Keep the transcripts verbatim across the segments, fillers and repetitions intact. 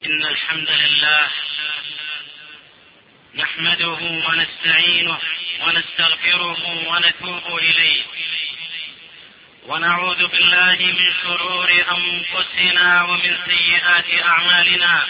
إن الحمد لله نحمده ونستعينه ونستغفره ونتوب إليه، ونعوذ بالله من شرور أنفسنا ومن سيئات أعمالنا.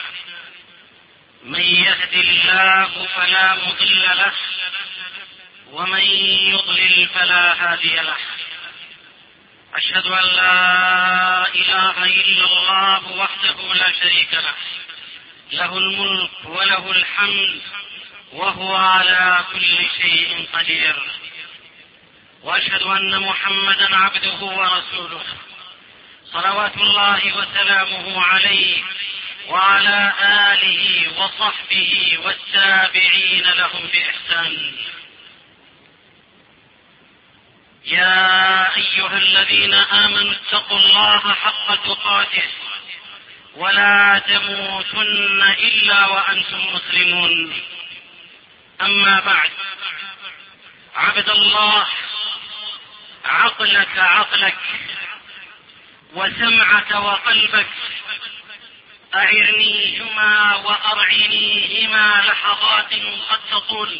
من يهد الله فلا مضل له، ومن يضلل فلا هادي له. أشهد أن لا إله إلا الله وحده لا شريك له، له الملك وله الحمد وهو على كل شيء قدير. وأشهد أن محمدا عبده ورسوله، صلوات الله وسلامه عليه وعلى آله وصحبه والتابعين لهم بإحسان. يا أيها الذين آمنوا اتقوا الله حق تقاته ولا تموتن إلا وأنتم مسلمون. أما بعد، عبد الله، عقلك عقلك وسمعك وقلبك أعرنيهما وأرعنيهما لحظات قد تطول،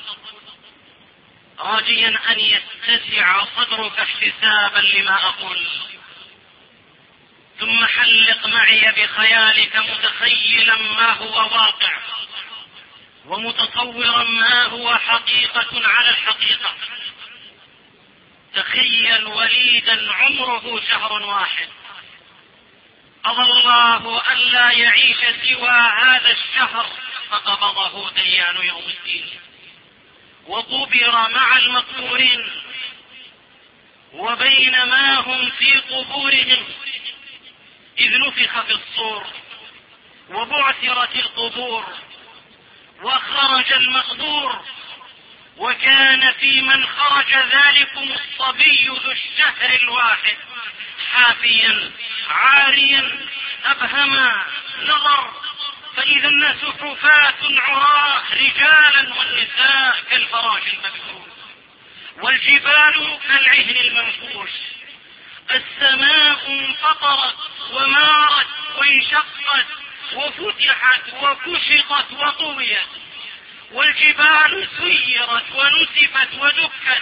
راجيا أن يتسع صدرك احتسابا لما أقول، ثم حلق معي بخيالك متخيلا ما هو واقع ومتصورا ما هو حقيقة على الحقيقة. تخيل وليدا عمره شهر واحد، قضى الله ألا يعيش سوى هذا الشهر فقبضه ديان يوم الدين، وقبر مع المقبورين. وبينما هم في قبورهم إذ نفخ في الصور وبعثرت القبور وخرج المقبور، وكان في من خرج ذلكم الصبي ذو الشهر الواحد، حافيا عاريا أبهما نظر، فإذا الناس حفاة عراة رجالا والنساء كالفراش المبثوث، والجبال كالعهن المنفوش. السماء انفطرت ومارت وانشقت وفتحت وكشطت وطويت، والجبال سيرت ونسفت ودكت،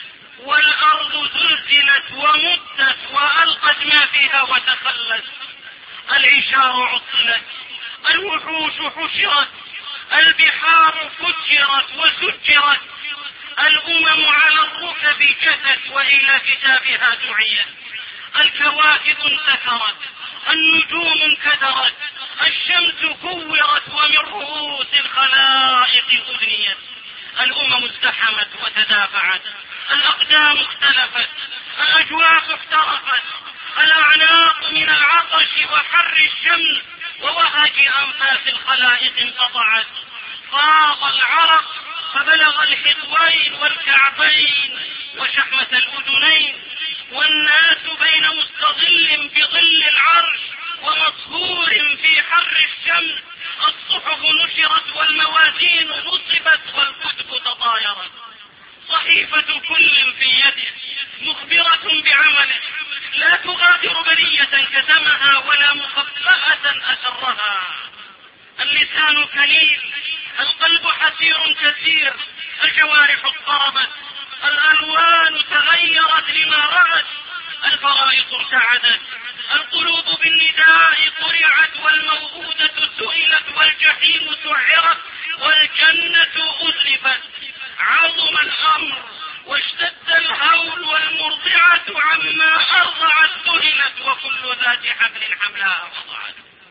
والأرض زلزلت ومدت وألقت ما فيها وتخلت. العشار عطلت، الوحوش حشرت، البحار فجرت وسجرت، الأمم على الركب جثت وإلى كتابها دعيت، الكواكب انتثرت، النجوم انكدرت، الشمس كورت ومن رؤوس الخلائق أدنيت، الأمم ازدحمت وتدافعت، الأقدام اختلفت، الأجواف احترقت، الأعناق من العطش وحر الشمس ووهج أنفاس الخلائق انقطعت، فاض العرق فبلغ الحقوين والكعبين وشحمة الأذنين، والناس بين مستظل بظل العرش ومصهور في حر الشمس. الصحف نشرت والموازين نصبت والكتب تطايرت، صحيفة كل في يده مخبرة بعمله، لا تغادر بلية كتمها ولا مخبأة أسرها. اللسان كليل، القلب حسير كثير، الجوارح اضطربت، الألوان تغيرت لما رأت، الفرائص ارتعدت، القلوب بالنداء قرعت، والموءودة سئلت، والجحيم سعرت، والجنة أزلفت. عظم الأمر واشتد الهول، والمرضعة عما أرضعت ذهلت، وكل ذات حبل حملها وضعت.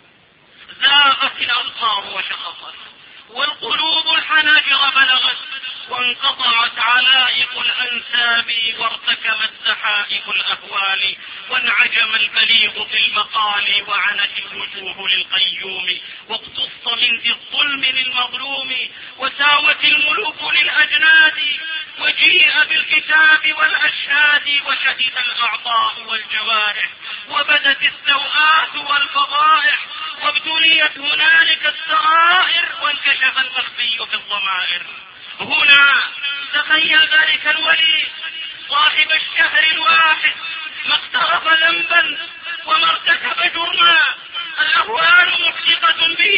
زاغت الأبصار وشخصت، والقلوب الحناجر بلغت، وانقطعت علائق الأنساب، وارتكمت زحائق الأهوال، وانعجم البليغ في المقال، وعنت الوجوه للقيوم، واقتص من ذي الظلم للمظلوم، وساوت الملوك للأجناد، وجيء بالكتاب والأشهاد، وشهد الأعضاء والجوارح، وبدت السوءات والفضائح، وابتليت هنالك السرائر، وانكشف المخفي في الضمائر. هنا تخيل ذلك الولي صاحب الشهر الواحد ما اقترف ذنبا وما ارتكب جرما، الأهوال محققة به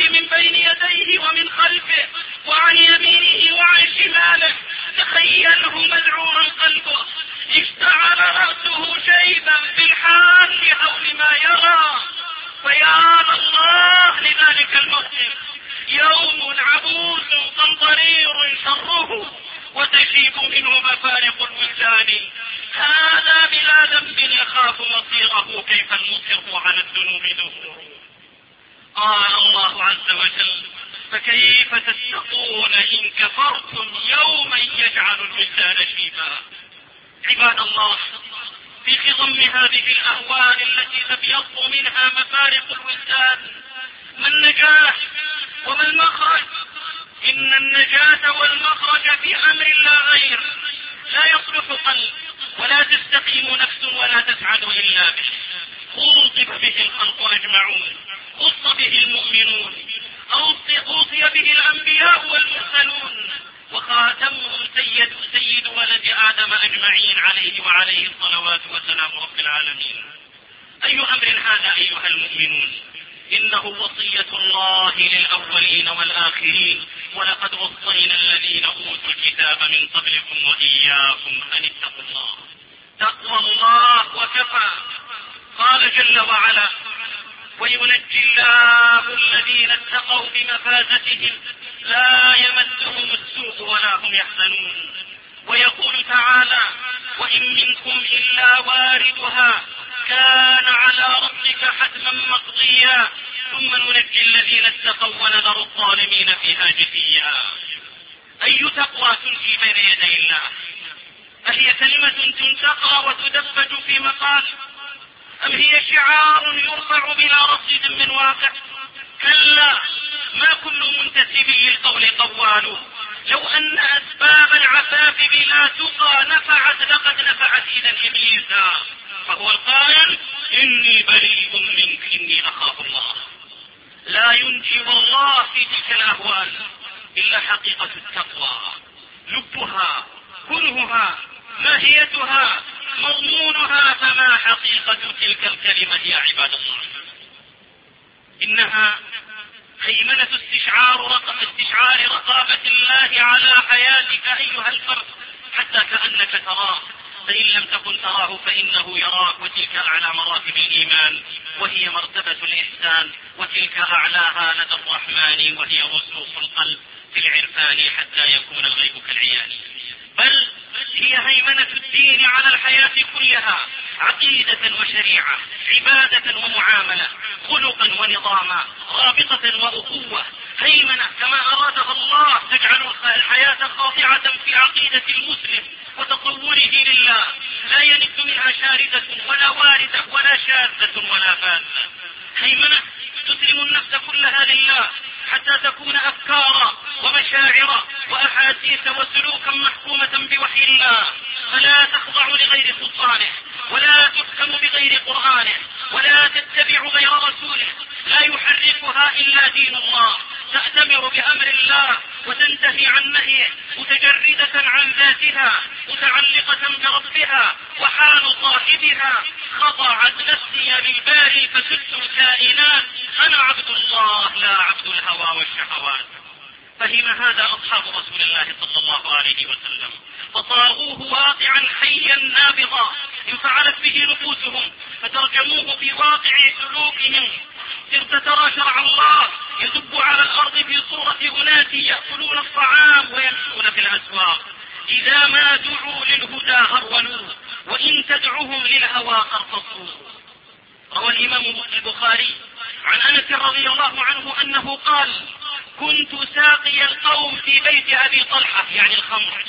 شاء الله عز وجل. فكيف تتقون إن كفرتم يوما يجعل الولدان شيبا؟ عباد الله، في خضم هذه الأهوال التي تبيض منها مفارق الولدان، ما النجاة وما المخرج؟ إن النجاة والمخرج في أمر لا غير، لا يصلح قلب ولا تستقيم نفس ولا تسعد إلا به. خوطب به الخلق أجمعون، خص به المؤمنون، أوصي به الأنبياء والمرسلون، وخاتمهم سيد, سيد ولد آدم أجمعين عليه وعليه الصلوات وسلام رب العالمين. أي أمر هذا أيها المؤمنون؟ إنه وصية الله للأولين والآخرين، ولقد وصينا الذين أوتوا الكتاب من قبلكم وإياكم أن اتقوا الله. تقوى الله وكفى. قال جل وعلا: وينجي الله الذين اتقوا بمفازتهم لا يمسهم السوء ولا هم يحزنون. ويقول تعالى: وإن منكم إلا واردها كان على ربك حتما مقضيا ثم ننجي الذين اتقوا ونذر الظالمين فيها جثيا. أي تقوى تنجي بين يدي الله؟ أهي كلمة تنتقى وتدبج في مقال، أم هي شعار يرفع بلا رصيد من واقع؟ كلا، ما كل منتسب للقول قوال. لو أن أسباب العفاف بلا تقى نفعت لقد نفعت إذا إبليسا، فهو القائل: إني بريء منك إني أخاف الله. لا ينجي والله في تلك الأهوال إلا حقيقة التقوى، لبها، كنهها، ماهيتها، مضمونها. فما حقيقة تلك الكلمة يا عباد الله؟ إنها هيمنة استشعار رقم استشعار رقابة الله على حياتك أيها الفرد، حتى كأنك تراه، فإن لم تكن تراه فإنه يراك. وتلك أعلى مراتب الإيمان، وهي مرتبة الإحسان، وتلك أعلاها لدى الرحمن، وهي رسوخ القلب في العرفان حتى يكون الغيب كالعيان. بل هي هيمنة الدين على الحياة كلها، عقيدة وشريعة، عبادة ومعاملة، خلقا ونظاما، رابطة وأخوة. هيمنة كما أرادها الله تجعل الحياة خاضعة في عقيدة المسلم وتصوره لله، لا يند منها شاردة ولا واردة ولا شاذة ولا فاذة. هيمنة تسلم النفس كلها لله حتى تكون أفكارا ومشاعر وأحاسيس وسلوكا محكومة بوحي الله، فلا تخضع لغير سلطانه، ولا تحكم بغير قرآنه، ولا تتبع غير رسوله. لا يحركها إلا دين الله، تأتمر بأمر الله وتنتهي عن نهيه، متجردة عن ذاتها، متعلقة بربها. وحال صاحبها: خضعت نفسي للباري فسدت الكائنات، أنا عبد الله لا عبد الهوى والشهوات. فهم هذا أصحاب رسول الله صلى الله عليه وسلم، فصاغوه واقعا حيا نابضا انفعلت به نفوسهم، فترجموه في واقع سلوكهم. صرت ترى شرع الله يدب على الأرض في صورة أناس يأكلون الطعام ويمشون في الأسواق، إذا ما دعوا للهدى هرولوا، وإن تدعوهم للهوى قرصصوا. روى الإمام البخاري عن أنس رضي الله عنه أنه قال: كنت ساقي القوم في بيت أبي طلحة، يعني الخمر،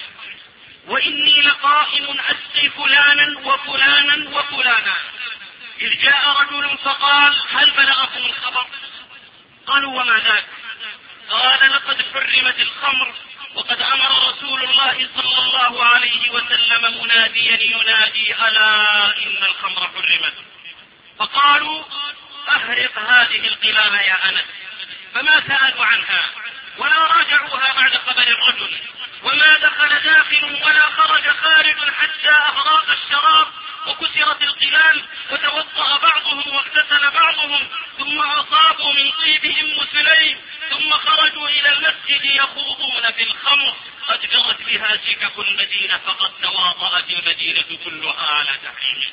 وإني لقائم أسقي فلانا وفلانا وفلانا، إذ جاء رجل فقال: هل بلغكم الخبر؟ قالوا: وما ذاك؟ قال: لقد حرمت الخمر، وقد أمر رسول الله صلى الله عليه وسلم مناديا ينادي: ألا إن الخمر حرمت. فقالوا: أهرق هذه القلال يا أنس. فما سألوا عنها ولا راجعوها بعد خبر الرجل، وما دخل داخل ولا خرج خارج حتى أهراق الشراب وكسرت القلال، وتوضأ بعضهم واغتسل بعضهم، ثم أصابوا من طيبهم مسلين، ثم خرجوا إلى المسجد يخوضون في الخمر. قد جرت بها سكك المدينة، فقد تواطأت المدينة كلها على تحريمه.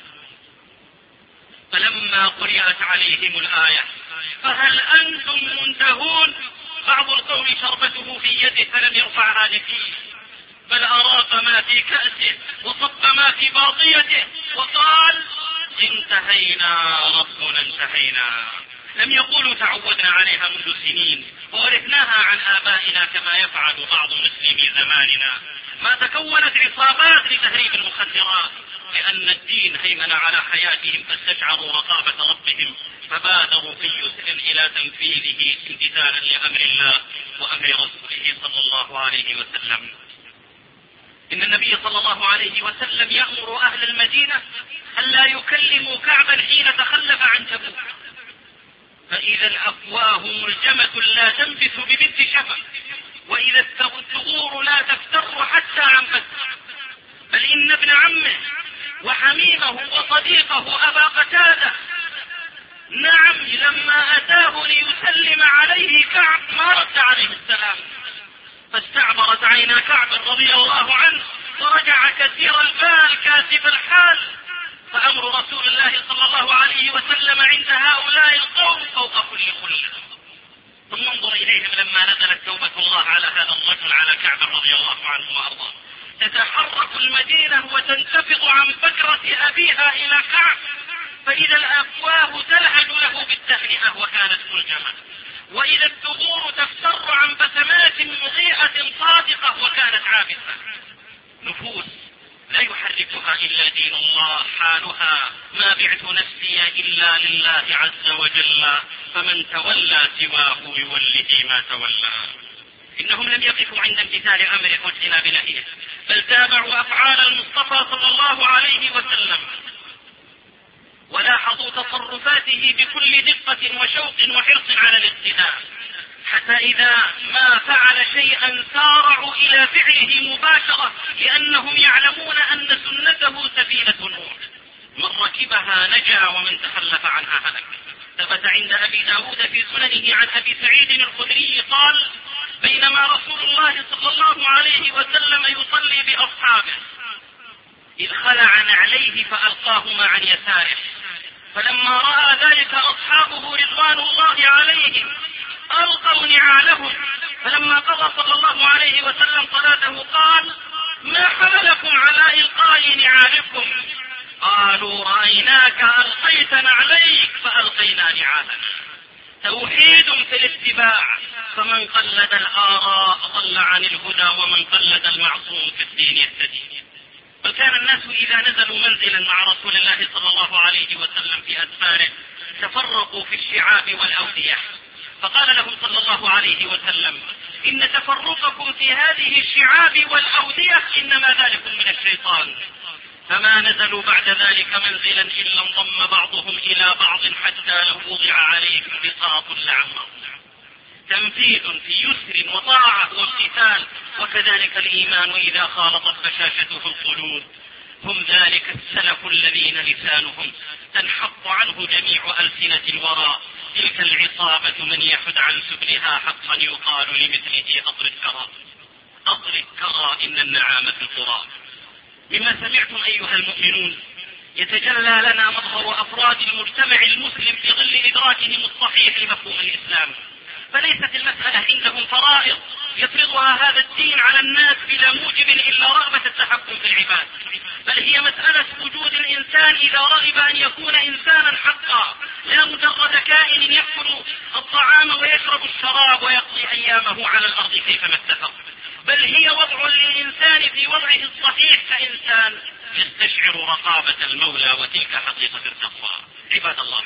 فلما قرأت عليهم الآية: فهل أنتم منتهون؟ بعض القوم شربته في يده فلم يرفعها لفيه، بل أراق ما في كأسه وصب ما في باطيته وقال: انتهينا ربنا انتهينا. لم يقولوا تعودنا عليها منذ سنين وورثناها عن آبائنا كما يفعل بعض مسلمي زماننا. ما تكونت عصابات لتهريب المخدرات لأن الدين هيمن على حياتهم فاستشعروا رقابة ربهم فبادروا في يسر إلى تنفيذه امتثالا لأمر الله وأمر رسوله صلى الله عليه وسلم. إن النبي صلى الله عليه وسلم يأمر أهل المدينة ألا يكلموا كعبا حين تخلف عن تبوك، فإذا الأفواه ملجمة لا تنبث ببنت شفا، وإذا الثغور لا تفتر حتى عن بس، بل إن ابن عمه وحميمه وصديقه أبا قتادة نعم لما أتاه ليسلم عليه كعب ما رد عليه السلام، فاستعبرت عينا كعب رضي الله عنه ورجع كثير البال كاسف الحال. فأمر رسول الله صلى الله عليه وسلم عند هؤلاء القوم فوق كل خلة. ثم انظر إليهم لما نزلت توبة الله على هذا الرجل على كعب رضي الله عنه وأرضاه، تتحرك المدينة وتنتفض عن بكرة أبيها إلى كعب، فإذا الأفواه تلهج له بالتهنئة وكانت ملجمة، وإذا الثغور تفتر عن بسمات مضيئة صادقة وكانت عابثة. نفوس لا يحركها إلا دين الله، حالها ما بعت نفسي إلا لله عز وجل، فمن تولى سواه يوله ما تولى. إنهم لم يقفوا عند امتثال أمره واجتناب نهيه، بل تابعوا أفعال المصطفى صلى الله عليه وسلم ولاحظوا تصرفاته بكل دقة وشوق وحرص على الاقتداء، حتى إذا ما فعل شيئا سارعوا إلى فعله مباشرة لأنهم يعلمون أن سنته سفينة نوح، من ركبها نجا ومن تخلف عنها هلك. ثبت عند أبي داود في سننه عن أبي سعيد الخدري قال: بينما رسول الله صلى الله عليه وسلم يصلي بأصحابه إذ خلع نعليه فألقاهما عن يساره، فلما رأى ذلك أصحابه رضوان الله عليهم ألقوا نعالهم، فلما قضى صلى الله عليه وسلم صلاته قال: ما حملكم على إلقاء نعالكم؟ قالوا: رأيناك ألقيت نعليك فألقينا نعالنا. توحيد في الاتباع، فمن قلد الآراء ضل عن الهدى، ومن قلد المعصوم في الدين يهتدي. وكان الناس إذا نزلوا منزلا مع رسول الله صلى الله عليه وسلم في أسفاره تفرقوا في الشعاب والأودية، فقال لهم صلى الله عليه وسلم: إن تفرقكم في هذه الشعاب والأودية إنما ذلك من الشيطان. فما نزلوا بعد ذلك منزلا إلا انضم بعضهم إلى بعض حتى لو وضع عليهم بساط لعمر. تنفيذ في يسر وطاعة وامتثال، وكذلك الإيمان إذا خالطت بشاشته القلوب. هم ذلك السلف الذين لسانهم تنحط عنه جميع ألسنة الورى. تلك العصابة من يحد عن سبلها حقا يقال لمثله أطر الكرى أطر الكرى إن النعام في القرى. مما سمعتم أيها المؤمنون يتجلى لنا مظهر أفراد المجتمع المسلم في ظل إدراكهم الصحيح لمفهوم الإسلام. فليست المسألة عندهم فرائض يفرضها هذا الدين على الناس بلا موجب إلا رغبة التحكم في العباد، بل هي مسألة وجود الإنسان إذا رغب أن يكون إنسانا حقا، لا مجرد كائن يأكل الطعام ويشرب الشراب ويقضي أيامه على الأرض كيفما اتفق، بل هي وضع للإنسان في وضعه الصحيح كإنسان يستشعر رقابة المولى، وتلك حقيقة التقوى. عباد الله،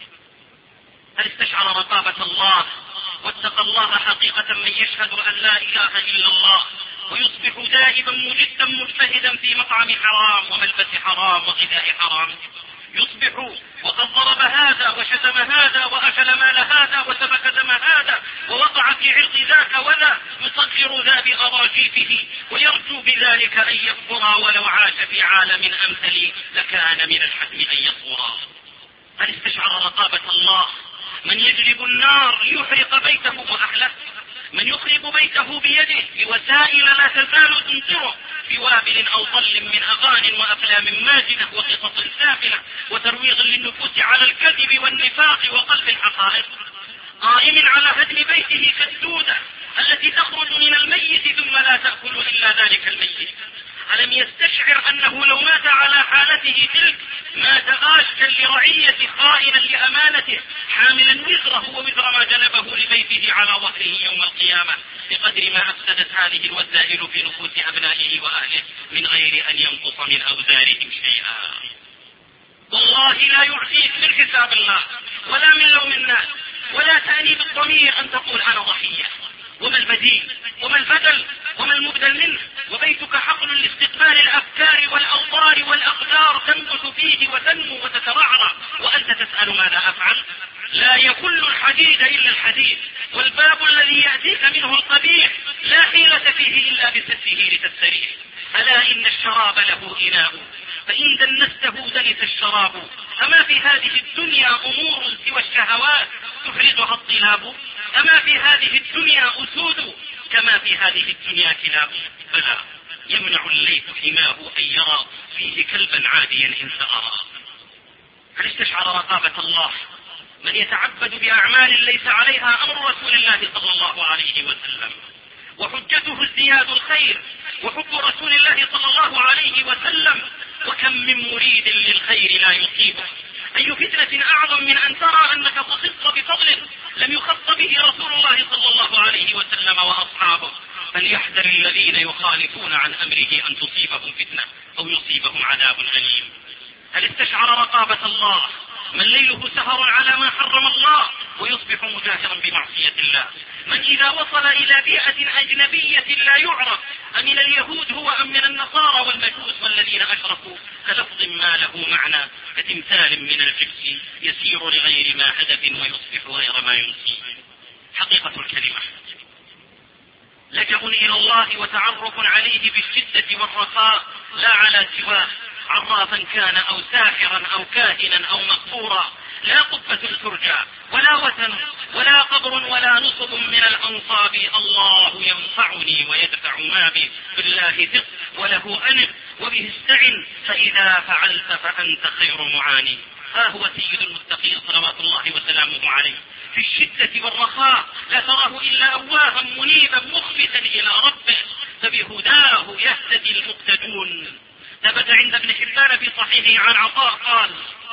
هل استشعر رقابة الله واتقى الله حقيقة من يشهد أن لا إله إلا الله ويصبح دائما مجدا مجتهدا في مطعم حرام وملبس حرام وغذاء حرام؟ يصبح وقد ضرب هذا وشتم هذا وأكل مال هذا وسفك دم هذا ووقع في عرض ذاك وذا، يصغر ذا بأراجيفه ويرجو بذلك أن يكفر، ولو عاش في عالم أمثل لكان من الحتم أن يصغر. هل استشعر رقابة الله من يجلب النار ليحرق بيته وأهله، من يخرب بيته بيده بوسائل لا تزال تنكره، بوابل أو طل من أغان وأفلام ماجنة وقصص سافلة وترويغ للنفوس على الكذب والنفاق وقلب الحقائق، قائم على هدم بيته كالدودة التي تخرج من الميت ثم لا تأكل إلا ذلك الميت، ألم يستشعر أنه لو مات على حالته تلك مات غاشا لرعية خائنا لأمانته حاملا وزره ووزر ما جلبه لبيته على ظهره يوم القيامة، بقدر ما أفسدت هذه الوسائل في نفوس أبنائه وأهله من غير أن ينقص من أوزارهم شيئا. والله لا يعفيك من حساب الله ولا من لوم الناس ولا تأنيب الضمير أن تقول أنا ضحية. وما البديل وما البدل وما المبدل منه؟ وبيتك حقل لاستقبال الأفكار والأوطار والأقدار تنبت فيه وتنمو وتترعرع وأنت تسأل ماذا أفعل؟ لا يكل الحديد إلا الحديد، والباب الذي يأتيك منه القبيح لا حيلة فيه إلا بسفه لتستريح. ألا إن الشراب له إناء فإن دنسته دنس الشراب، أما في هذه الدنيا أمور سوى الشهوات تفرزها الطلاب؟ أما في هذه الدنيا أسود كما في هذه الدنيا كلاب؟ بلى، يمنع الليث حماه أن يرى فيه كلبا عاديا إن سأرى. هل استشعر رقابة الله من يتعبد بأعمال ليس عليها أمر رسول الله صلى الله عليه وسلم، وحجته ازدياد الخير وحب رسول الله صلى الله عليه وسلم؟ وكم من مريد للخير لا يصيبه. أي فتنة أعظم من أن ترى أنك تصف بفضل لم يخص به رسول الله صلى الله عليه وسلم وأصحابه. فليحذر الذين يخالفون عن أمره أن تصيبهم فتنة أو يصيبهم عذاب أليم. هل استشعر رقابة الله من ليله سهر على ما حرم الله ويصبح مجاهرا بمعصية الله؟ من إذا وصل إلى بيئة أجنبية لا يعرف أمن اليهود هو أم من النصارى والمجوس والذين أشركوا كلفظ ما له معنى كتمثال من الجبس يسير لغير ما هدف ويصبح غير ما ينسي. حقيقة الكلمة لجأ إلى الله وتعرف عليه بالشدة والرخاء لا على سواه، عرافا كان أو ساحرا أو كاهنا أو مغفورا. لا قبة ترجى ولا وثن ولا قبر ولا نصب من الأنصاب. الله ينفعني ويدفع ما بي، بالله ثق وله أنب وبه استعن، فإذا فعلت فأنت خير معاني. ها هو سيد المتقين صلوات الله وسلامه عليه في الشدة والرخاء لا تراه إلا أواها منيبا مخبتا إلى ربه، فبهداه يهتدي المقتدون. ثبت عند ابن حبان في صحيحه عن عطاء قال: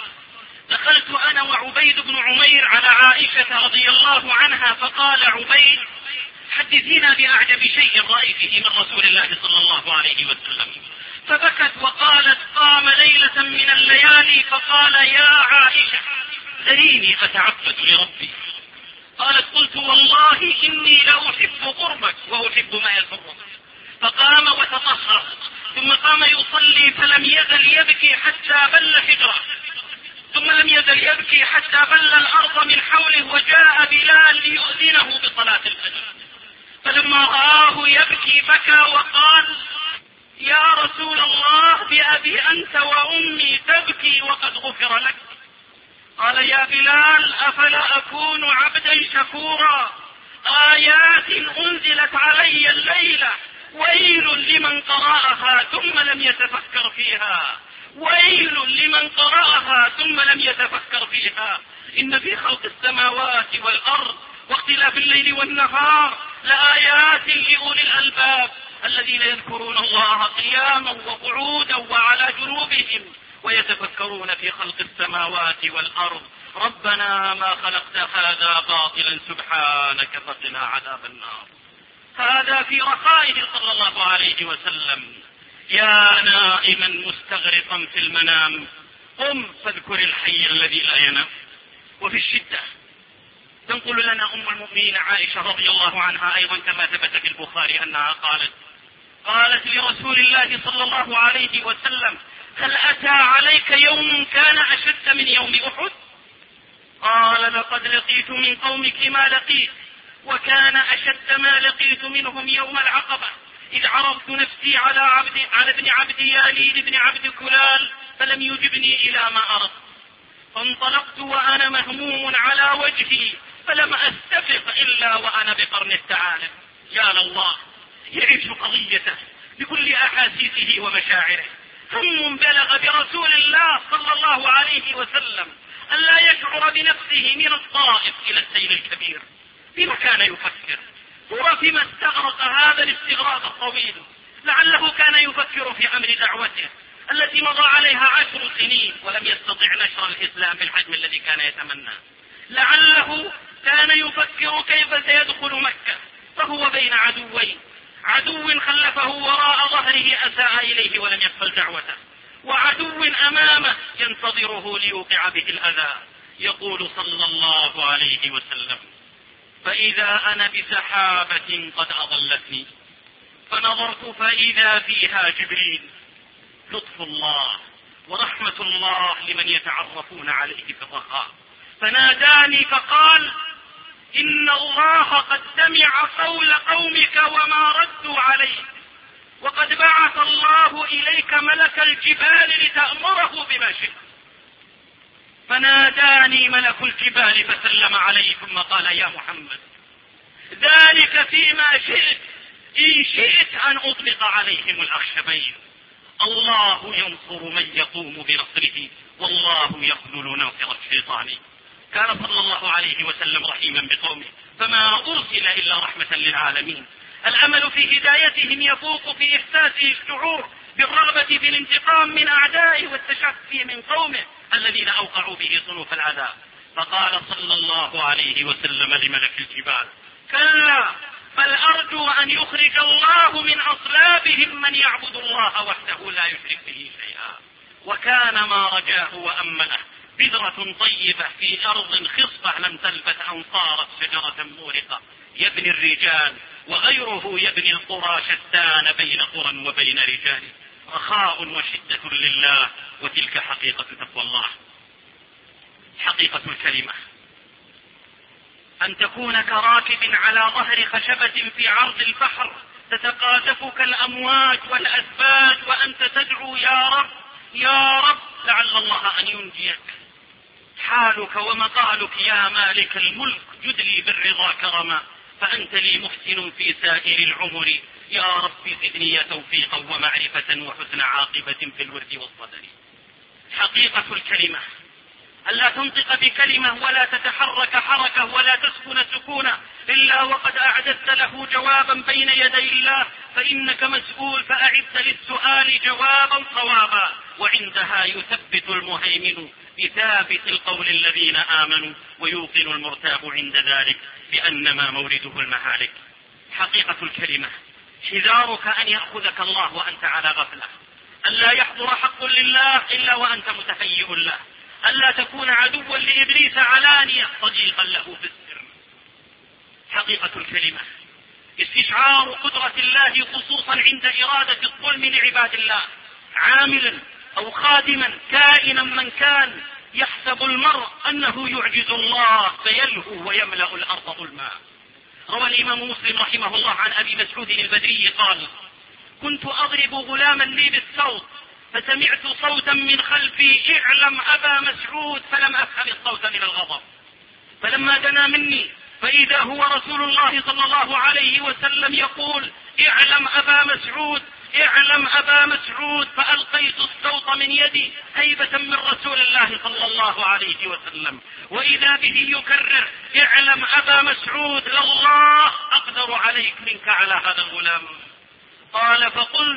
دخلت أنا وعبيد بن عمير على عائشة رضي الله عنها، فقال عبيد: حدثينا بأعجب شيء رأيته من رسول الله صلى الله عليه وسلم. فبكت وقالت: قام ليلة من الليالي فقال: يا عائشة ذريني أتعبد لربي. قالت: قلت والله إني لأحب قربك وأحب ما يسرك. فقام وتطهر ثم قام يصلي فلم يزل يبكي حتى بل حجره، ثم لم يزل يبكي حتى بل الأرض من حوله، وجاء بلال ليؤذنه بصلاة الفجر. فلما رآه يبكي بكى وقال: يا رسول الله بأبي أنت وأمي تبكي وقد غفر لك. قال: يا بلال أفلا أكون عبدا شكورا؟ آيات أنزلت علي الليلة ويل لمن قرأها ثم لم يتفكر فيها، ويل لمن قرأها ثم لم يتفكر فيها. إن في خلق السماوات والأرض واختلاف الليل والنهار لآيات لأولي الألباب الذين يذكرون الله قياما وقعودا وعلى جنوبهم ويتفكرون في خلق السماوات والأرض ربنا ما خلقت هذا باطلا سبحانك فقنا عذاب النار. هذا في رخائه صلى الله عليه وسلم. يا نائما مستغرقا في المنام قم فاذكر الحي الذي لا ينام. وفي الشدة تنقل لنا أم المؤمنين عائشة رضي الله عنها أيضا كما ثبت في البخاري أنها قالت قالت لرسول الله صلى الله عليه وسلم: هل أتى عليك يوم كان أشد من يوم أحد؟ قال: لقد لقيت من قومك ما لقيت، وكان أشد ما لقيت منهم يوم العقبة، إذ عرضت نفسي على عبد على ابن عبد ياليل ابن عبد كلال فلم يجبني إلى ما أردت، فانطلقت وأنا مهموم على وجهي فلم أستفق إلا وأنا بقرن الثعالب. يا لله، يعيش قضيته بكل أحاسيسه ومشاعره. هم بلغ برسول الله صلى الله عليه وسلم أن لا يشعر بنفسه من الطائف إلى السيل الكبير. فيما كان يفكر وفيما استغرق هذا الاستغراق الطويل لعله كان يفكر في أمر دعوته التي مضى عليها عشر سنين ولم يستطع نشر الإسلام بالحجم الذي كان يتمنى. لعله كان يفكر كيف سيدخل مكة فهو بين عدوين، عدو خلفه وراء ظهره أساء إليه ولم يقبل دعوته، وعدو أمامه ينتظره ليوقع به الأذى. يقول صلى الله عليه وسلم: فإذا أنا بسحابة قد أضلتني فنظرت فإذا فيها جبريل، لطف الله ورحمة الله لمن يتعرفون عليه في الرخاء، فناداني فقال: إن الله قد سمع قول قومك وما ردوا عليه، وقد بعث الله إليك ملك الجبال لتأمره بما شئت. فناداني ملك الجبال فسلم عليه ثم قال: يا محمد ذلك فيما شئت، إن شئت أن أطلق عليهم الأخشبين. الله ينصر من يقوم بنصره والله يخذل ناصر الشيطان. كان صلى الله عليه وسلم رحيما بقومه فما أرسل إلا رحمة للعالمين. الأمل في هدايتهم يفوق في إحساسه الشعور بالرغبة في الانتقام من أعدائه والتشفي من قومه الذين أوقعوا به صنوف العذاب. فقال صلى الله عليه وسلم لملك الجبال: كلا، بل أرجو أن يخرج الله من أصلابهم من يعبد الله وحده لا يشرك به شيئا. وكان ما رجاه وأمله بذرة طيبة في أرض خصبة لم تلبث أن صارت شجرة مورقة يبني الرجال، وغيره يبني القرى شتان بين قرى وبين رجال، رخاء وشدة لله، وتلك حقيقة تقوى الله. حقيقة الكلمة أن تكون كراكب على ظهر خشبة في عرض البحر تتقاذفك الأمواج والأسباج وأنت تدعو: يا رب يا رب، لعل الله أن ينجيك. حالك ومقالك: يا مالك الملك جد لي بالرضا كرما، فأنت لي محسن في سائر العمر، يا رب زدني توفيقا ومعرفة وحسن عاقبة في الورد والصدر. حقيقة الكلمة ألا تنطق بكلمة ولا تتحرك حركة ولا تسكن سكونة إلا وقد أعددت له جوابا بين يدي الله، فإنك مسؤول فأعدت للسؤال جوابا صوابا، وعندها يثبت المهيمن بثابت القول الذين آمنوا، ويوقن المرتاب عند ذلك بأنما مورده المهالك. حقيقة الكلمة حذارك أن يأخذك الله وأنت على غفلة، ألا يحضر حق لله إلا وأنت متهيئ له، ألا تكون عدوا لإبليس علانية صديقا له في السر. حقيقة الكلمة استشعار قدرة الله خصوصا عند إرادة الظلم لعباد الله، عاملا أو خادما كائنا من كان، يحسب المرء أنه يعجز الله فيلهو ويملأ الأرض ظلما. روى الإمام مسلم رحمه الله عن أبي مسعود البدري قال: كنت أضرب غلاما لي بالصوت فسمعت صوتا من خلفي: اعلم أبا مسعود، فلم أفهم الصوت من الغضب، فلما دنا مني فإذا هو رسول الله صلى الله عليه وسلم يقول: اعلم أبا مسعود، اعلم أبا مسعود، فألقيت الصوت من يدي هيبة من رسول الله صلى الله عليه وسلم، وإذا به يكرر: اعلم أبا مسعود، لله أقدر عليك منك على هذا الغلام. قال: فقلت: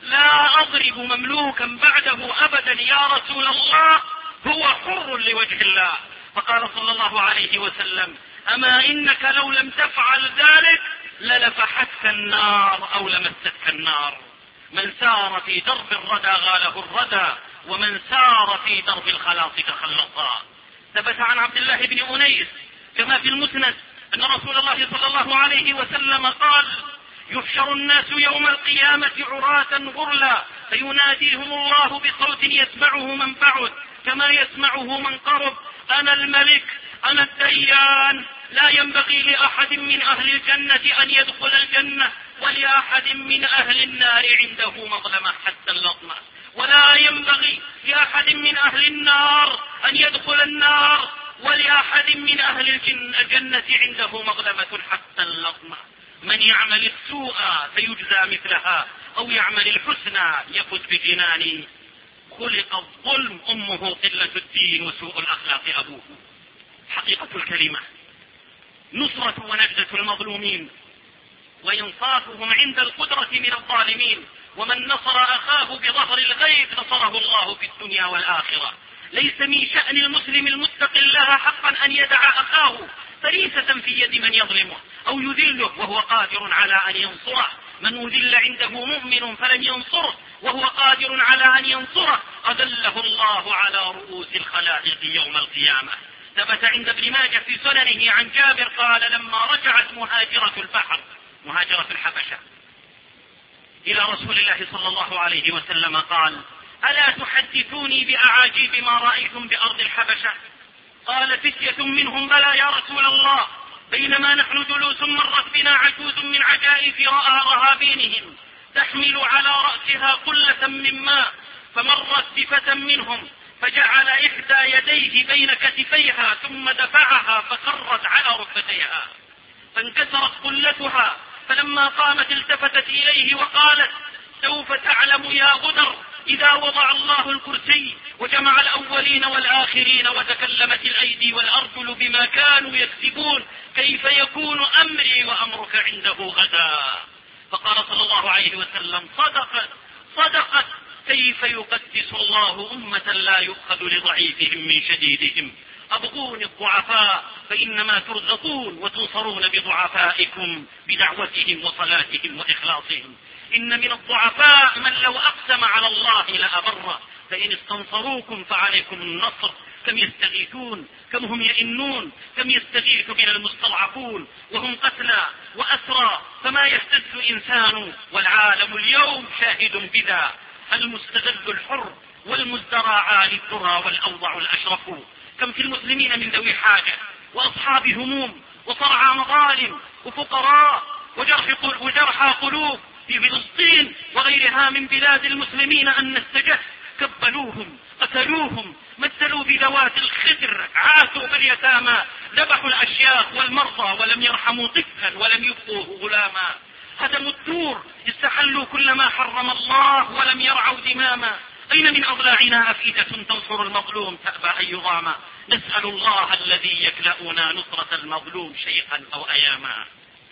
لا أضرب مملوكا بعده أبدا يا رسول الله، هو حر لوجه الله. فقال صلى الله عليه وسلم: أما إنك لو لم تفعل ذلك للفحتك النار أو لمستك النار. من سار في درب الردى غاله الردى، ومن سار في درب الخلاص تخلصا. ثبت عن عبد الله بن أنيس كما في المسند أن رسول الله صلى الله عليه وسلم قال: يحشر الناس يوم القيامة عراة غرلا، فيناديهم الله بصوت يسمعه من بعد كما يسمعه من قرب: أنا الملك، أنا الديان، لا ينبغي لأحد من أهل الجنة أن يدخل الجنة، ولأحد من أهل النار عنده مظلمة حتى اللطمة، ولا ينبغي لأحد من أهل النار أن يدخل النار، ولأحد من أهل الجنة عنده مظلمة حتى اللطمة. من يعمل السوء فيجزى مثلها، أو يعمل الحسنى يفز بجنان. خلق الظلم أمه قلة الدين، وسوء الأخلاق أبوه. حقيقة الكلمة نصرة ونجدة المظلومين، وإنصافهم عند القدرة من الظالمين. ومن نصر أخاه بظهر الغيب نصره الله في الدنيا والآخرة. ليس من شأن المسلم المتقي الله حقا أن يدع أخاه فريسة في يد من يظلمه أو يذله وهو قادر على أن ينصره. من أذل عنده مؤمن فلن ينصره وهو قادر على أن ينصره أذله الله على رؤوس الخلائق يوم القيامة. ثبت عند ابن ماجه في سننه عن جابر قال: لما رجعت مهاجرة البحر، مهاجرة الحبشة، إلى رسول الله صلى الله عليه وسلم قال: ألا تحدثوني بأعاجيب ما رأيتم بأرض الحبشة؟ قال فتية منهم: بلى يا رسول الله، بينما نحن جلوس مرت بنا عجوز من عجائز رهابينهم تحمل على رأسها قلة من ماء، فمرت بفتى منهم فجعل إحدى يديه بين كتفيها ثم دفعها فخرت على ركبتيها فانكسرت قلتها، فلما قامت التفتت إليه وقالت: سوف تعلم يا غدر إذا وضع الله الكرسي وجمع الأولين والآخرين وتكلمت الأيدي والأرجل بما كانوا يكسبون كيف يكون أمري وأمرك عنده غدا. فقال صلى الله عليه وسلم: صدقت صدقت كيف يقدس الله أمة لا يؤخذ لضعيفهم من شديدهم. أبغون الضعفاء فإنما ترزقون وتنصرون بضعفائكم بدعوتهم وصلاتهم وإخلاصهم. إن من الضعفاء من لو أقسم على الله لأبره، فإن استنصروكم فعليكم النصر. كم يستغيثون، كم هم يئنون، كم يستغيث من المستضعفون وهم قتلى وأسرى، فما يهتز إنسان والعالم اليوم شاهد بذا. المستذل الحر والمزدرى للذرى والأوضع الأشرف. كم في المسلمين من ذوي حاجة وأصحاب هموم وصرعى مظالم وفقراء وجرحى قلوب في فلسطين وغيرها من بلاد المسلمين أن نستجه. كبلوهم، قتلوهم، مثلوا بذوات الخدر، عاتوا باليتامى، ذبحوا الأشياخ والمرضى ولم يرحموا طفلا ولم يبقوه غلاما. هدموا الدور، استحلوا كل ما حرم الله ولم يرعوا دماما. أين من أضلاعنا أفئدة تنصر المظلوم تأبى أن يضاما. نسأل الله الذي يكلأنا نصرة المظلوم شيئا أو أياما.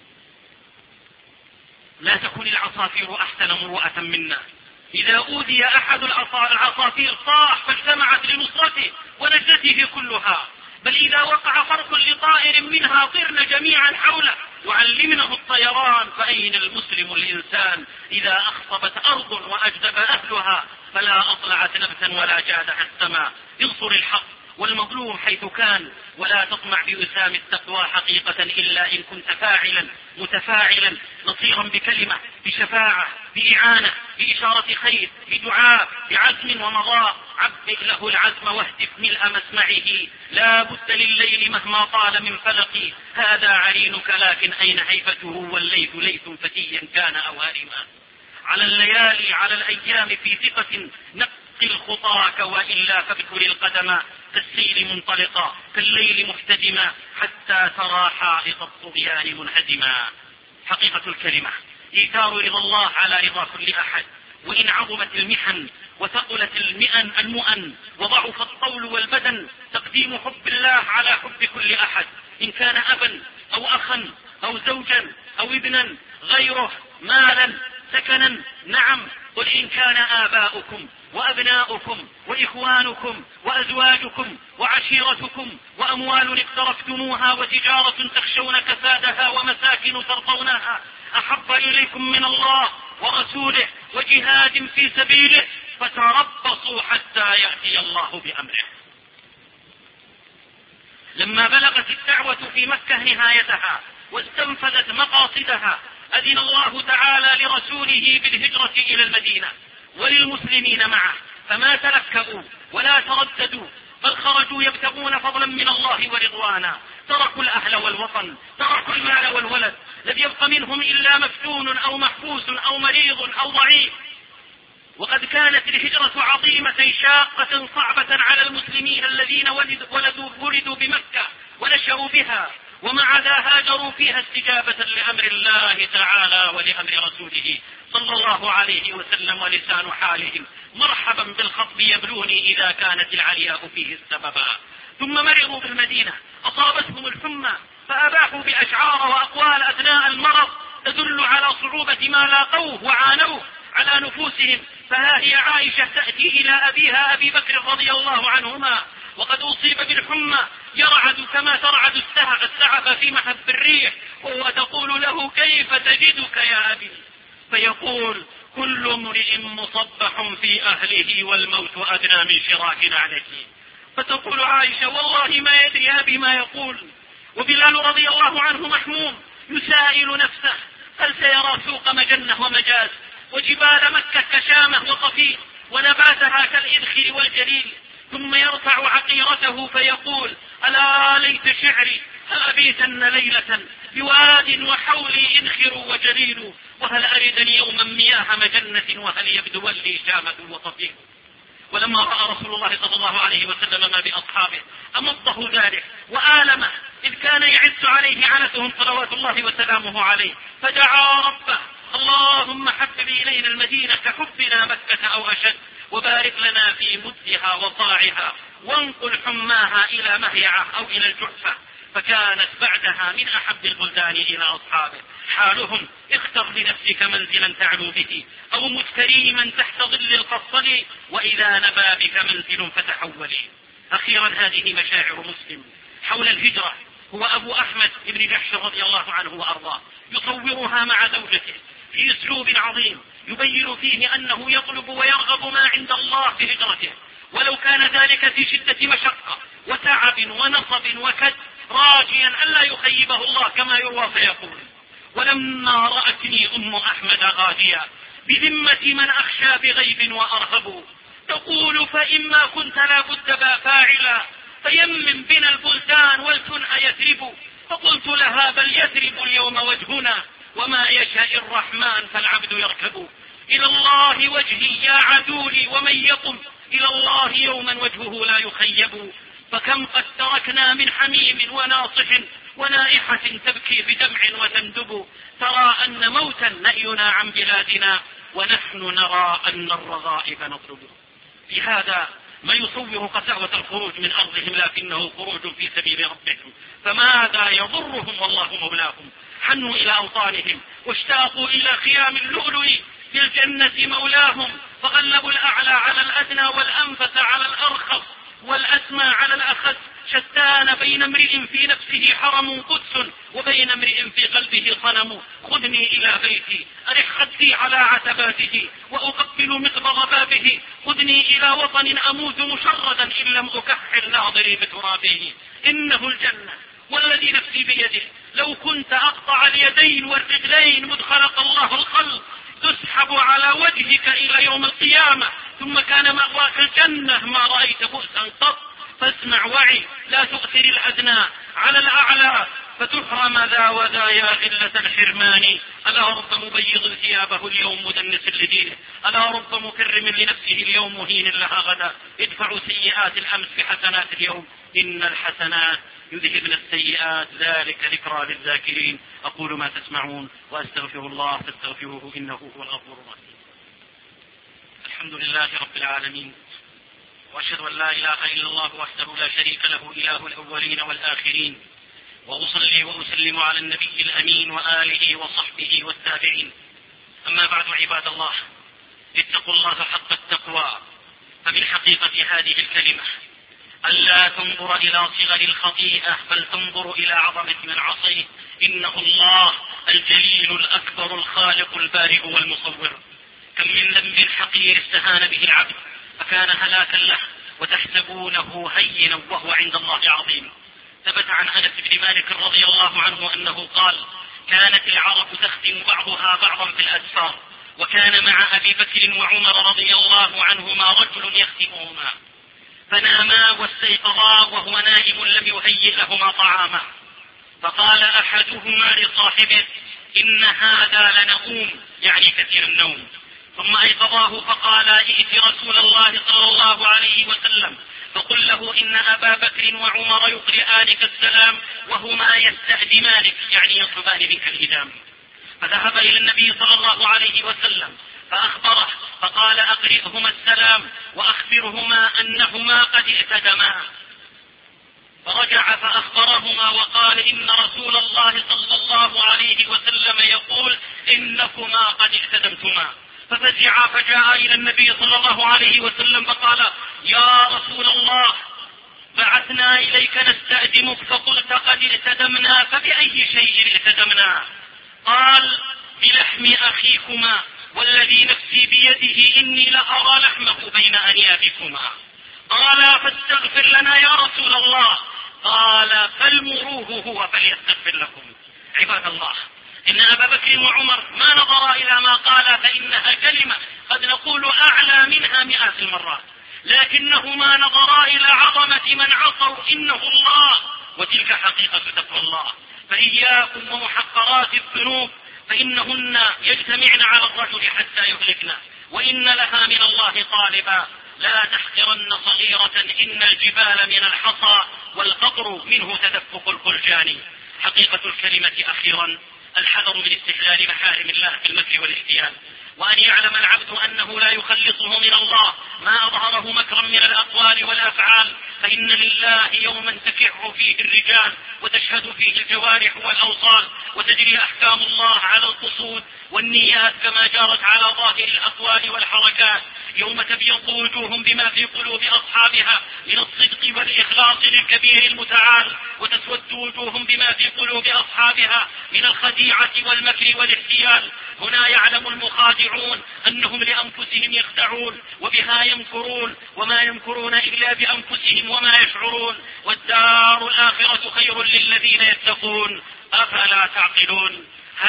لا تكن العصافير أحسن مروءة منا. إذا أوذي أحد العصافير صاح فاجتمعت لنصرته ونجته كلها، بل إذا وقع فرق لطائر منها طرن جميعا حوله يعلمنه الطيران. فأين المسلم الإنسان إذا أخصبت أرض وأجدب أهلها فلا أطلعت نبتا ولا جادها السماء. انصر الحق والمظلوم حيث كان، ولا تطمع بوسام التقوى حقيقة إلا إن كنت فاعلا متفاعلا نصيرا بكلمة، بشفاعة، بإعانة، بإشارة خير، بدعاء، بعزم ومضاء. عبئ له العزم واهتف ملء مسمعه. لا بد لليل مهما طال من فلق، هذا عرينك لكن أين هيبته، والليث ليث فتيا كان أو هارما. على الليالي على الأيام في ثقة نقل خطاك، وإلا فاذكر القدم كالسيل منطلقا كالليل محتدما حتى ترى حائط الطغيان منهدما. حقيقة الكلمة إيثار رضا الله على رضا كل أحد، وإن عظمت المحن وثقلت المئن المؤن وضعف الطول والبدن تقديم حب الله على حب كل أحد، إن كان أبا أو أخا أو زوجا أو ابنا، غيره، مالا، سكنا. نعم، قل إن كان آباؤكم وأبناؤكم وإخوانكم وأزواجكم وعشيرتكم وأموال اقترفتموها وتجارة تخشون كسادها ومساكن ترضونها أحب إليكم من الله ورسوله وجهاد في سبيله فتربصوا حتى يأتي الله بأمره. لما بلغت الدعوة في مكة نهايتها واستنفذت مقاصدها أذن الله تعالى لرسوله بالهجرة إلى المدينة وللمسلمين معه، فما تلكأوا ولا ترددوا، بل خرجوا يبتغون فضلا من الله ورضوانا. تركوا الأهل والوطن، تركوا المال والولد، لم يبق منهم إلا مفتون أو محبوس أو مريض أو ضعيف. وقد كانت الهجرة عظيمة شاقة صعبة على المسلمين الذين ولدوا ولدوا بمكة ونشأوا بها، ومع ذا هاجروا فيها استجابة لأمر الله تعالى ولأمر رسوله صلى الله عليه وسلم. ولسان حالهم مرحبا بالخطب يبلوني إذا كانت العلياء فيه السببا. ثم مرضوا بالمدينة أصابتهم الحمى فأباحوا بأشعار وأقوال أثناء المرض تدل على صعوبة ما لاقوه وعانوه على نفوسهم. فها هي عائشة تأتي إلى أبيها أبي بكر رضي الله عنهما وقد أصيب بالحمى يرعد كما ترعد السعف في محب الريح، وهو تقول له كيف تجدك يا أبي؟ فيقول كل امرئ مصبح في أهله والموت أدنى من شراك عليك. فتقول عائشة والله ما يدري أبي ما يقول. وبلال رضي الله عنه محموم يسائل نفسه هل سيرى سوق مجنة ومجاز وجبال مكة كشامة وقفيل ونباتها كالإذخر والجليل، ثم يرفع عقيرته فيقول ألا ليت شعري هل أبيتن ليلة بواد وحولي إذخر وجليل، وهل أردني يوما مياه مجنة وهل يبدو لي شامة وقفيل. ولما رأى رسول الله صلى الله عليه وسلم ما بأصحابه أمضه ذلك وآلمه، إذ كان يعز عليه عنتهم صلوات الله وسلامه عليه، فدعا ربه اللهم حبب إلينا المدينة كحبنا مكة أو أشد، وبارك لنا في مدها وصاعها، وانقل حماها إلى مهيعة أو إلى الجحفة. فكانت بعدها من أحب البلدان إلى أصحابه. حالهم اختر لنفسك منزلا تعلو به أو مستريما تحت ظل القصل، وإذا نبى بك منزل فتحولي. أخيرا هذه مشاعر مسلم حول الهجرة. هو أبو أحمد بن جحش رضي الله عنه وأرضاه يصورها مع زوجته في أسلوب عظيم يبين فيه أنه يطلب ويرغب ما عند الله في هجرته، ولو كان ذلك في شدة مشقة وتعب ونصب وكد، راجيا ألا يخيبه الله كما يروى فيقول ولما رأتني أم أحمد غاديا بذمة من أخشى بغيب وأرهب، تقول فإما كنت لا بد فاعلا فيمن بنا البلدان ولتنع يثرب. فقلت لها بل يثرب اليوم وجهنا وما يشاء الرحمن فالعبد يركب. إلى الله وجهي يا عدولي ومن يقم إلى الله يوما وجهه لا يخيب. فكم قد تركنا من حميم وناصح ونائحة تبكي بدمع وتندب، ترى أن موتا نأينا عن بلادنا ونحن نرى أن الرغائب نطلب. في هذا ما يصور قساوة الخروج من أرضهم، لكنه خروج في سبيل ربهم، فماذا يضرهم والله مولاهم. حنوا إلى أوطانهم واشتاقوا إلى خيام اللؤلؤ في الجنة مولاهم، فغلبوا الأعلى على الأدنى والأنفس على الأرخص والأسمى على الأخس. شتان بين امرئ في نفسه حرم قدس وبين امرئ في قلبه صنم. خذني إلى بيتي أرح خدي على عتباته وأقبل مقبض بابه، خذني إلى وطن أموت مشردا إن لم أكحل ناظري بترابه. إنه الجنة والذي نفسي بيده، لو كنت أقطع اليدين والرجلين مذ خلق الله الخلق تسحب على وجهك إلى يوم القيامة، ثم كان مأواك الجنة ما رأيت بؤسا قط. فاسمع وعي لا تؤثر الأدنى على الأعلى فتحرم ذا وذا يا غلة الحرمان. ألا رب مبيض ثيابه اليوم مدنس لدينه، ألا رب مكرم لنفسه اليوم مهين لها غدا. ادفعوا سيئات الأمس بحسنات اليوم إن الحسنات يذهبن السيئات ذلك ذكرى للذاكرين. أقول ما تسمعون وأستغفر الله فاستغفروه إنه هو الغفور الرحيم. الحمد لله رب العالمين، وأشهد أن لا إله إلا الله وحده لا شريك له إله الأولين والآخرين، وأصلي وأسلم على النبي الأمين وآله وصحبه والتابعين. أما بعد عباد الله، اتقوا الله حق التقوى. فمن حقيقة هذه الكلمة ألا تنظر إلى صغر الخطيئة بل تنظر إلى عظمة من عصيه. إنه الله الجليل الأكبر الخالق البارئ والمصور. كم من ذنب حقير استهان به العبد فكان هلاكا له وتحسبونه هينا وهو عند الله عظيم. ثبت عن أنس بن مالك رضي الله عنه أنه قال كانت العرب تختم بعضها بعضا في الأسفار، وكان مع أبي بكر وعمر رضي الله عنهما رجل يختمهما، فناما واستيقظا وهو نائم لم يهيئ لهما طعاما، فقال أحدهما لصاحبه إن هذا لنؤوم، يعني كثير النوم. ثم أيقظاه فقال ائت رسول الله صلى الله عليه وسلم فقل له إن أبا بكر وعمر يقرئانك السلام وهما يستأدمانك، يعني يطلبان منك الإدام. فذهب إلى النبي صلى الله عليه وسلم فأخبره فقال أقرئهما السلام وأخبرهما أنهما قد ائتدما. فرجع فأخبرهما وقال إن رسول الله صلى الله عليه وسلم يقول إنكما قد اعتدمتما. ففزعا فجاء إلى النبي صلى الله عليه وسلم فقال: يا رسول الله، بعثنا إليك نستأدمك فقلت قد اعتدمنا، فبأي شيء اعتدمنا؟ قال: بلحم أخيكما، والذي نفسي بيده إني لأرى لحمه بين أنيابكما. قال: فاستغفر لنا يا رسول الله. قال: فالمروه هو فليستغفر لكم. عباد الله، إن أبا بكر وعمر ما نظر إلى ما قال، فإنها كلمة قد نقول أعلى منها مئات المرات، لكنهما نظرا إلى عظمة من عصوا إنه الله، وتلك حقيقة تقوى الله. فإياكم ومحقرات الذنوب، فإنهن يجتمعن على الرجل حتى يهلكنا، وإن لها من الله طالبا. لا تحقرن صغيرة، إن الجبال من الحصى والقطر منه تدفق الفلجان. حقيقة الكلمة أخيرا الحذر من استحلال محارم الله في المكر والاحتيال، وأن يعلم العبد أنه لا يخلصه من الله ما أظهره مكرا من الأقوال والأفعال، فإن لله يوما تكع فيه الرجال وتشهد فيه الجوارح والأوصال، وتجري أحكام الله على القصود والنيات كما جارت على ظاهر الأقوال والحركات. يوم تبيض وجوه بما في قلوب أصحابها من الصدق والإخلاص للكبير المتعال، وتسود وجوه بما في قلوب أصحابها من الخديعة والمكر والاحتيال. هنا يعلم المخادعون أنهم لأنفسهم يخدعون وبها يمكرون، وما يمكرون إلا بأنفسهم وما يشعرون، والدار الآخرة خير للذين يتقون. أفلا تعقلون؟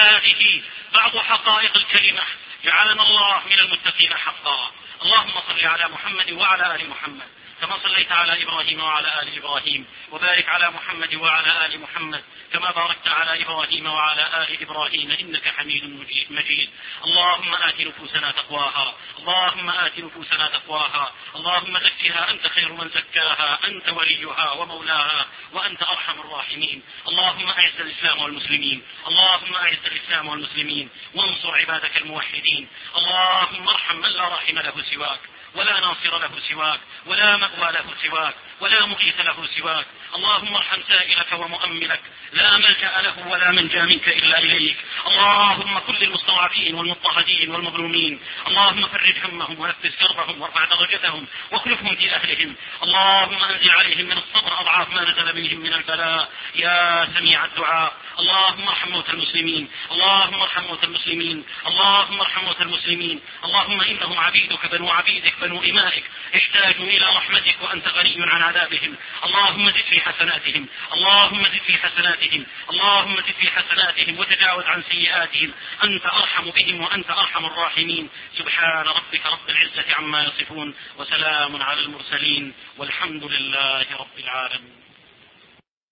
هذه بعض حقائق الكلمة، جعلنا الله من المتقين حقا. اللهم صل على محمد وعلى آل محمد كما صليت على إبراهيم وعلى آل إبراهيم، وبارك على محمد وعلى آل محمد كما باركت على إبراهيم وعلى آل إبراهيم إنك حميد مجيد. اللهم آت نفوسنا تقواها، اللهم آت نفوسنا تقواها، اللهم زكها أنت خير من زكاها، أنت وليها ومولاها وأنت أرحم الراحمين. اللهم أعز الإسلام والمسلمين، اللهم أعز الإسلام والمسلمين، وانصر عبادك الموحدين. اللهم ارحم من لا راحم له سواك، ولا ناصر له سواك، ولا مأوى له سواك، ولا مغيث له سواك. اللهم ارحم سائلك ومؤملك، لا ملجأ له ولا منجا منك إلا إليك. اللهم كل المستضعفين والمضطهدين والمظلومين، اللهم فرج همهم ونفس كربهم وارفع درجتهم واخلفهم في أهلهم. اللهم أنزل عليهم من الصبر أضعاف ما نزل بهم من البلاء يا سميع الدعاء. اللهم ارحم موتى المسلمين، اللهم ارحم موتى المسلمين، اللهم ارحم موتى المسلمين. اللهم إنهم عبيدك بنو عبيدك بنو إمائك، احتاجوا إلى رحمتك وأنت غني عن عذابهم. اللهم زد في حسناتهم، اللهم زد في حسناتهم، اللهم زد في حسناتهم وتجاوز عن سيئاتهم، أنت أرحم بهم وأنت أرحم الراحمين. سبحان ربك رب العزة عما يصفون، وسلام على المرسلين، والحمد لله رب العالمين.